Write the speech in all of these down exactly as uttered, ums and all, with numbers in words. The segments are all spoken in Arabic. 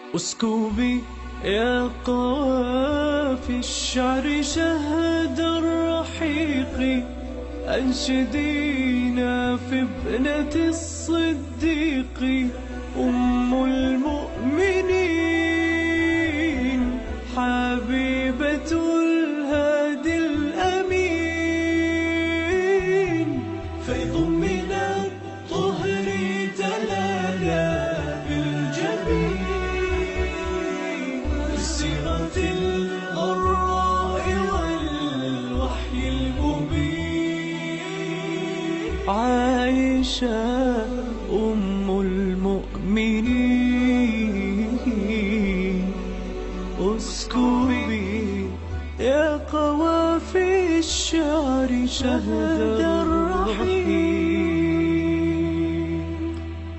اسكبي يا قوافي الشعر شهد الرحيق، أنشدينا في ابنة الصديق أم المؤمنين، حبيبة الهادي الأمين. فيض من الطهر تلالا بالجبين، بالسيرة الغراء والوحي المبين. عائشة أم المؤمنين، اسكبي يا قوافي الشعر شهد الرحيق.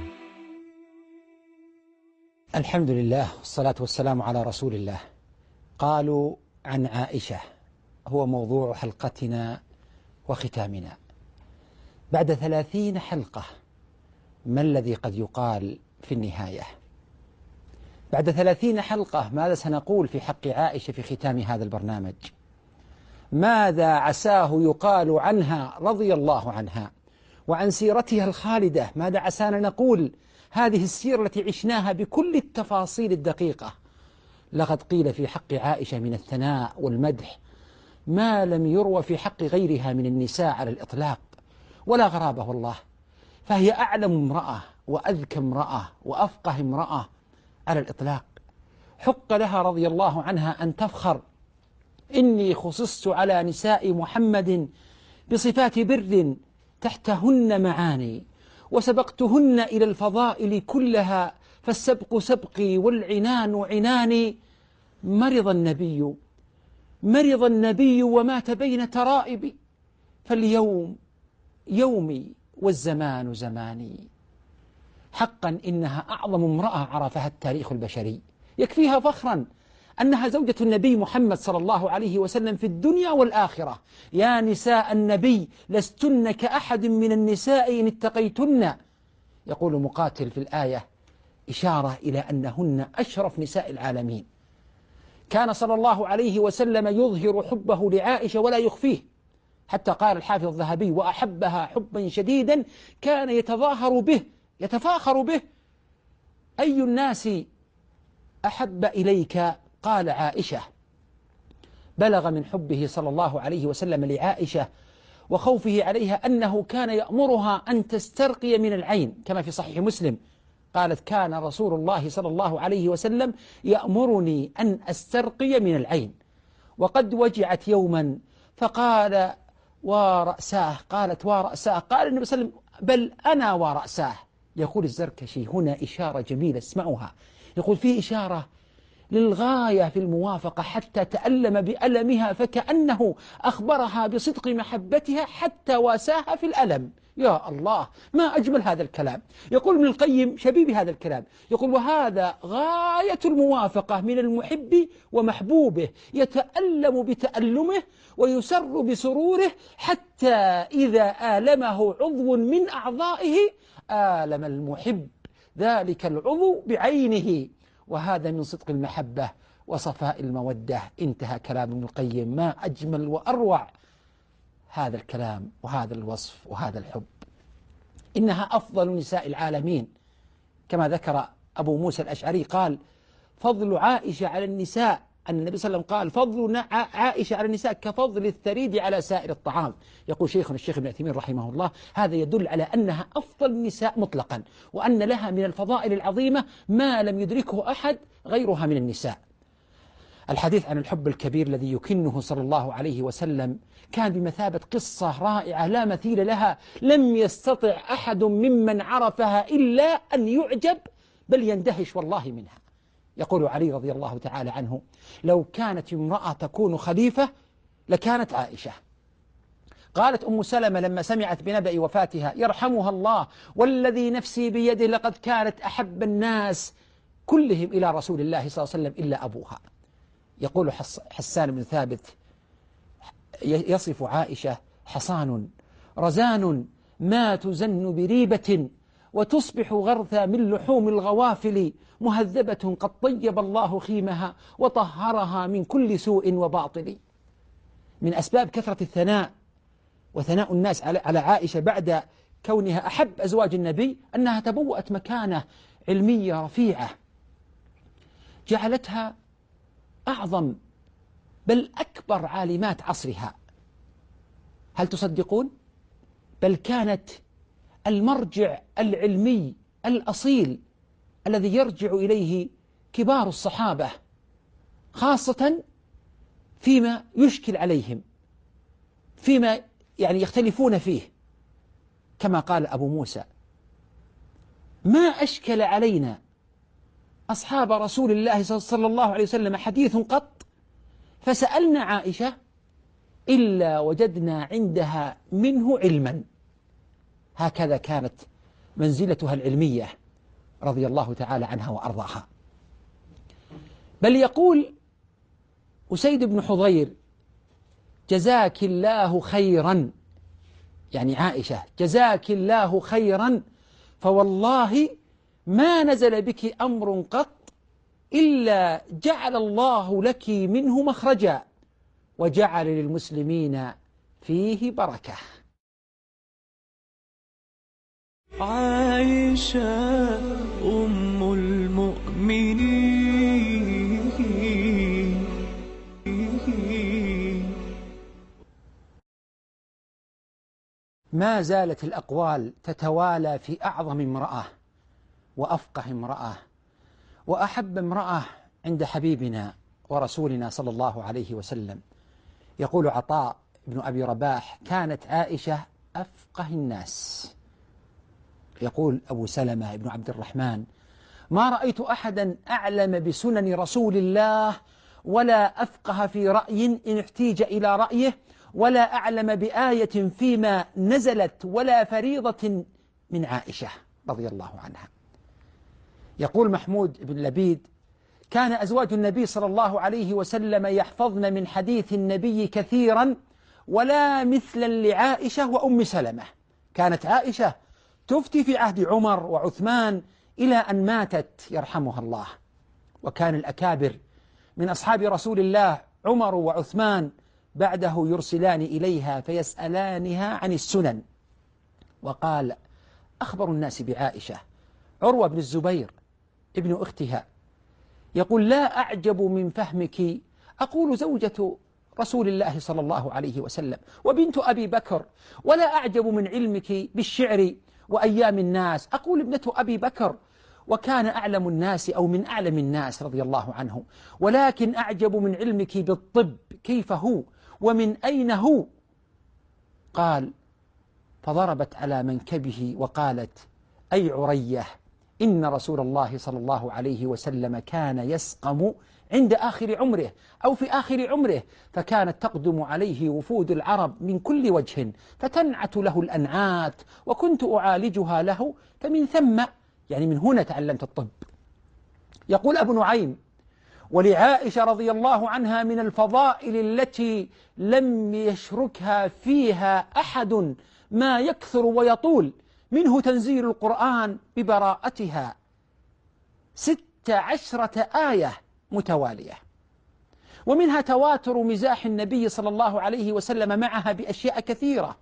الحمد لله والصلاة والسلام على رسول الله. قالوا عن عائشة هو موضوع حلقتنا وختامنا. بعد ثلاثين حلقة ما الذي قد يقال في النهاية؟ بعد ثلاثين حلقة ماذا سنقول في حق عائشة في ختام هذا البرنامج؟ ماذا عساه يقال عنها رضي الله عنها وعن سيرتها الخالدة؟ ماذا عسانا نقول هذه السيرة التي عشناها بكل التفاصيل الدقيقة؟ لقد قيل في حق عائشة من الثناء والمدح ما لم يروى في حق غيرها من النساء على الإطلاق، ولا غرابة والله، فهي أعلم امرأة وأذكى امرأة وأفقه امرأة على الإطلاق. حق لها رضي الله عنها أن تفخر: إني خصصت على نساء محمد بصفات بر تحتهن معاني، وسبقتهن إلى الفضائل كلها، فالسبق سبقي والعنان عناني. مرض النبي مرض النبي ومات بين ترائب، فاليوم يومي والزمان زماني. حقا إنها أعظم امرأة عرفها التاريخ البشري. يكفيها فخرا أنها زوجة النبي محمد صلى الله عليه وسلم في الدنيا والآخرة. يا نساء النبي لستن كأحد من النساء إن اتقيتن. يقول مقاتل في الآية إشارة إلى أنهن أشرف نساء العالمين. كان صلى الله عليه وسلم يظهر حبه لعائشة ولا يخفيه، حتى قال الحافظ الذهبي: وأحبها حبا شديدا كان يتظاهر به يتفاخر به. أي الناس أحب إليك؟ قال عائشة. بلغ من حبه صلى الله عليه وسلم لعائشة وخوفه عليها أنه كان يأمرها أن تسترقي من العين، كما في صحيح مسلم قالت: كان رسول الله صلى الله عليه وسلم يأمرني أن أسترقي من العين. وقد وجعت يوما فقال: ورأساه. قالت: ورأساه. قال النبي صلى الله عليه وسلم: بل أنا ورأساه. يقول الزركشي هنا إشارة جميلة اسمعوها، يقول فيه إشارة للغاية في الموافقة حتى تألم بألمها، فكأنه أخبرها بصدق محبتها حتى واساها في الألم. يا الله، ما أجمل هذا الكلام. يقول ابن القيم شبيب هذا الكلام، يقول: وهذا غاية الموافقة من المحب ومحبوبه، يتألم بتألمه ويسر بسروره، حتى إذا آلمه عضو من أعضائه آلم المحب ذلك العضو بعينه، وهذا من صدق المحبة وصفاء المودة. انتهى كلام ابن القيم. ما أجمل وأروع هذا الكلام وهذا الوصف وهذا الحب. إنها أفضل نساء العالمين، كما ذكر أبو موسى الأشعري قال: فضل عائشة على النساء، أن النبي صلى الله عليه وسلم قال: فضل عائشة على النساء كفضل الثريد على سائر الطعام. يقول شيخنا الشيخ ابن عثيمين رحمه الله: هذا يدل على أنها أفضل النساء مطلقا، وأن لها من الفضائل العظيمة ما لم يدركه أحد غيرها من النساء. الحديث عن الحب الكبير الذي يكنه صلى الله عليه وسلم كان بمثابة قصة رائعة لا مثيل لها، لم يستطع أحد ممن عرفها إلا أن يعجب بل يندهش والله منها. يقول علي رضي الله تعالى عنه: لو كانت امرأة تكون خليفة لكانت عائشة. قالت أم سلمة لما سمعت بنبأ وفاتها: يرحمها الله والذي نفسي بيده لقد كانت أحب الناس كلهم إلى رسول الله صلى الله عليه وسلم إلا أبوها. يقول حسان بن ثابت يصف عائشة: حصان رزان ما تزن بريبة وتصبح غرثا من لحوم الغوافل، مهذبة قد طيب الله خيمها وطهرها من كل سوء وباطل. من أسباب كثرة الثناء وثناء الناس على عائشة بعد كونها أحب أزواج النبي أنها تبوأت مكانة علمية رفيعة جعلتها أعظم بل أكبر عالمات عصرها. هل تصدقون؟ بل كانت المرجع العلمي الأصيل الذي يرجع إليه كبار الصحابة، خاصة فيما يشكل عليهم، فيما يعني يختلفون فيه. كما قال أبو موسى: ما أشكل علينا أصحاب رسول الله صلى الله عليه وسلم حديث قط فسألنا عائشة إلا وجدنا عندها منه علما. هكذا كانت منزلتها العلمية رضي الله تعالى عنها وأرضاها. بل يقول أسيد بن حضير: جزاك الله خيرا، يعني عائشة جزاك الله خيرا، فوالله ما نزل بك أمر قط إلا جعل الله لك منه مخرجا وجعل للمسلمين فيه بركة. عائشة أم المؤمنين. ما زالت الأقوال تتوالى في أعظم امرأة وأفقه امرأة وأحب امرأة عند حبيبنا ورسولنا صلى الله عليه وسلم. يقول عطاء بن أبي رباح: كانت عائشة أفقه الناس. يقول أبو سلمة بن عبد الرحمن: ما رأيت أحدا أعلم بسنن رسول الله ولا أفقه في رأي إن احتيج إلى رأيه، ولا أعلم بآية فيما نزلت ولا فريضة من عائشة رضي الله عنها. يقول محمود بن لبيد: كان أزواج النبي صلى الله عليه وسلم يحفظن من حديث النبي كثيرا ولا مثلا لعائشة وأم سلمة. كانت عائشة تفتي في عهد عمر وعثمان إلى أن ماتت يرحمها الله. وكان الأكابر من أصحاب رسول الله عمر وعثمان بعده يرسلان إليها فيسألانها عن السنن. وقال أخبر الناس بعائشة عروة بن الزبير ابن أختها يقول: لا أعجب من فهمك، أقول زوجة رسول الله صلى الله عليه وسلم وبنت أبي بكر، ولا أعجب من علمك بالشعر وأيام الناس، أقول ابنة أبي بكر، وكان أعلم الناس أو من أعلم الناس رضي الله عنه، ولكن أعجب من علمك بالطب كيف هو ومن أين هو. قال: فضربت على منكبه وقالت: أي عريه، إن رسول الله صلى الله عليه وسلم كان يسقم عند آخر عمره أو في آخر عمره، فكانت تقدم عليه وفود العرب من كل وجه فتنعت له الأنعات، وكنت أعالجها له، فمن ثم يعني من هنا تعلمت الطب. يقول أبو نعيم: ولعائشة رضي الله عنها من الفضائل التي لم يشركها فيها أحد ما يكثر ويطول، منه تنزيل القرآن ببراءتها ست عشرة آية متوالية، ومنها تواتر مزاح النبي صلى الله عليه وسلم معها بأشياء كثيرة،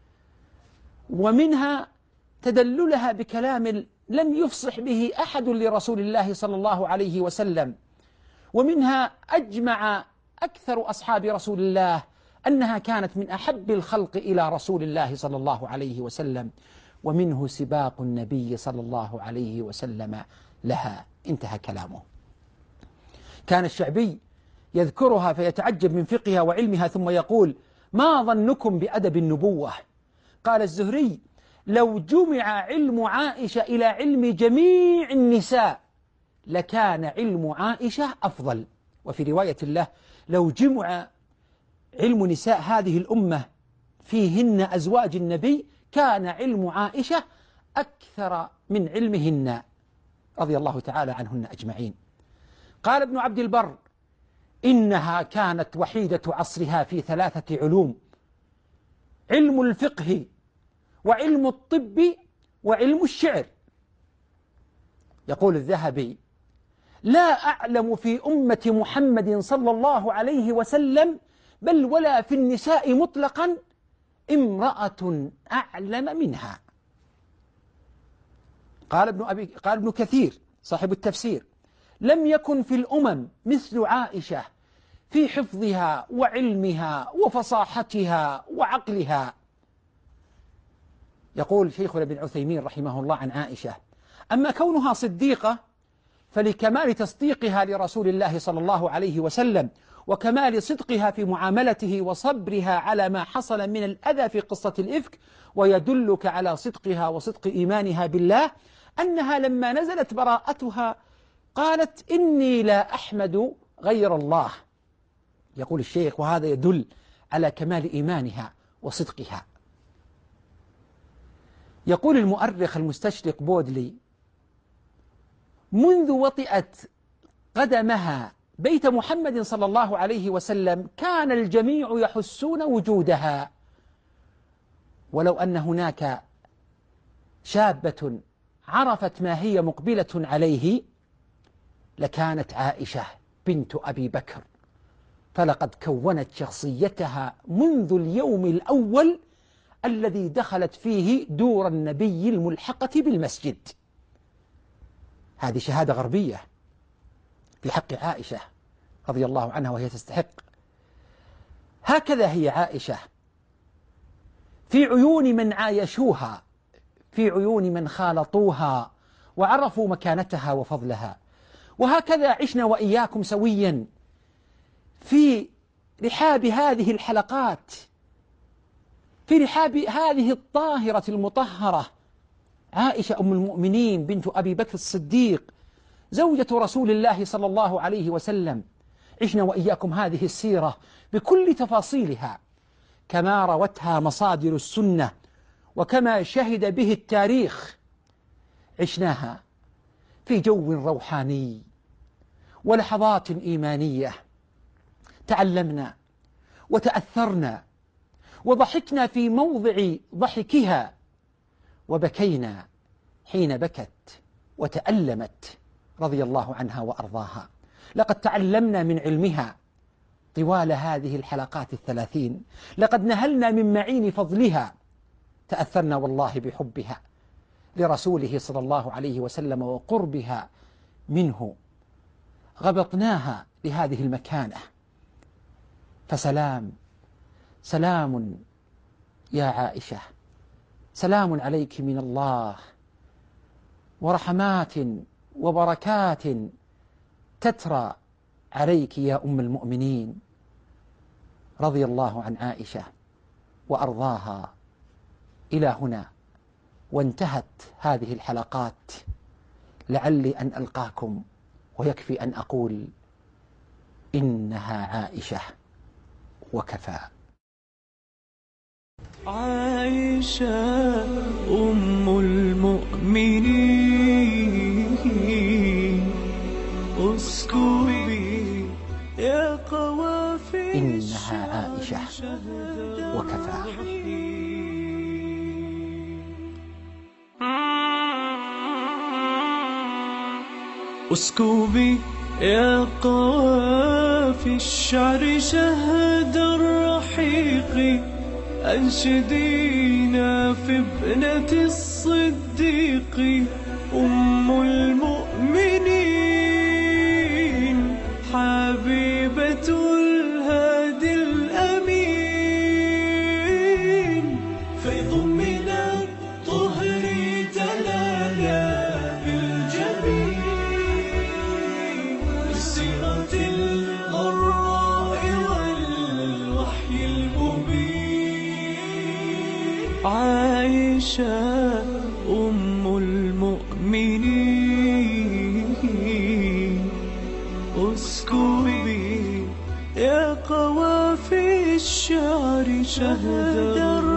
ومنها تدللها بكلام لم يفصح به أحد لرسول الله صلى الله عليه وسلم، ومنها أجمع أكثر أصحاب رسول الله أنها كانت من أحب الخلق إلى رسول الله صلى الله عليه وسلم، ومنه سباق النبي صلى الله عليه وسلم لها. انتهى كلامه. كان الشعبي يذكرها فيتعجب من فقهها وعلمها ثم يقول: ما ظنكم بأدب النبوة؟ قال الزهري: لو جمع علم عائشة إلى علم جميع النساء لكان علم عائشة أفضل. وفي رواية له: لو جمع علم نساء هذه الأمة فيهن أزواج النبي كان علم عائشة أكثر من علمهن رضي الله تعالى عنهن أجمعين. قال ابن عبد البر: إنها كانت وحيدة عصرها في ثلاثة علوم: علم الفقه وعلم الطب وعلم الشعر. يقول الذهبي: لا أعلم في أمة محمد صلى الله عليه وسلم بل ولا في النساء مطلقا امرأة أعلم منها. قال ابن, أبي قال ابن كثير صاحب التفسير: لم يكن في الأمم مثل عائشة في حفظها وعلمها وفصاحتها وعقلها. يقول شيخنا ابن عثيمين رحمه الله عن عائشة: أما كونها صديقة فلكمال تصديقها لرسول الله صلى الله عليه وسلم وكمال صدقها في معاملته وصبرها على ما حصل من الأذى في قصة الإفك، ويدلك على صدقها وصدق إيمانها بالله أنها لما نزلت براءتها قالت: إني لا أحمد غير الله. يقول الشيخ: وهذا يدل على كمال إيمانها وصدقها. يقول المؤرخ المستشرق بودلي: منذ وطئت قدمها بيت محمد صلى الله عليه وسلم كان الجميع يحسون وجودها، ولو أن هناك شابة عرفت ما هي مقبلة عليه لكانت عائشة بنت أبي بكر، فلقد كونت شخصيتها منذ اليوم الأول الذي دخلت فيه دور النبي الملحقة بالمسجد. هذه شهادة غربية في حق عائشة رضي الله عنها وهي تستحق. هكذا هي عائشة في عيون من عايشوها، في عيون من خالطوها وعرفوا مكانتها وفضلها. وهكذا عشنا وإياكم سويا في رحاب هذه الحلقات، في رحاب هذه الطاهرة المطهرة عائشة أم المؤمنين بنت أبي بكر الصديق زوجة رسول الله صلى الله عليه وسلم. عشنا وإياكم هذه السيرة بكل تفاصيلها كما روتها مصادر السنة وكما شهد به التاريخ. عشناها في جو روحاني ولحظات إيمانية، تعلمنا وتأثرنا وضحكنا في موضع ضحكها وبكينا حين بكت وتألمت رضي الله عنها وأرضاها. لقد تعلمنا من علمها طوال هذه الحلقات الثلاثين، لقد نهلنا من معين فضلها، تأثرنا والله بحبها لرسوله صلى الله عليه وسلم وقربها منه، غبطناها لهذه المكانة. فسلام سلام يا عائشة، سلام عليك من الله ورحمات وبركات تترى عليك يا أم المؤمنين. رضي الله عن عائشة وأرضاها إلى هنا وانتهت هذه الحلقات. لعلي أن ألقاكم ويكفي أن أقول إنها عائشة وكفى. عائشة أم المؤمنين اسكبي يا قوافي إنها عائشة وكفى. اسكبي يا قوافي الشعر شهد الرحيق، أنشدينا في ابنة الصديق أم المؤمنين، حبيبة الهادي الأمين، فيض من الطهر تلالا بالجبين، بالسيرة الغراء والوحي المبين. عائشة أم المؤمنين اسكبي يا قوافي الشعر شهد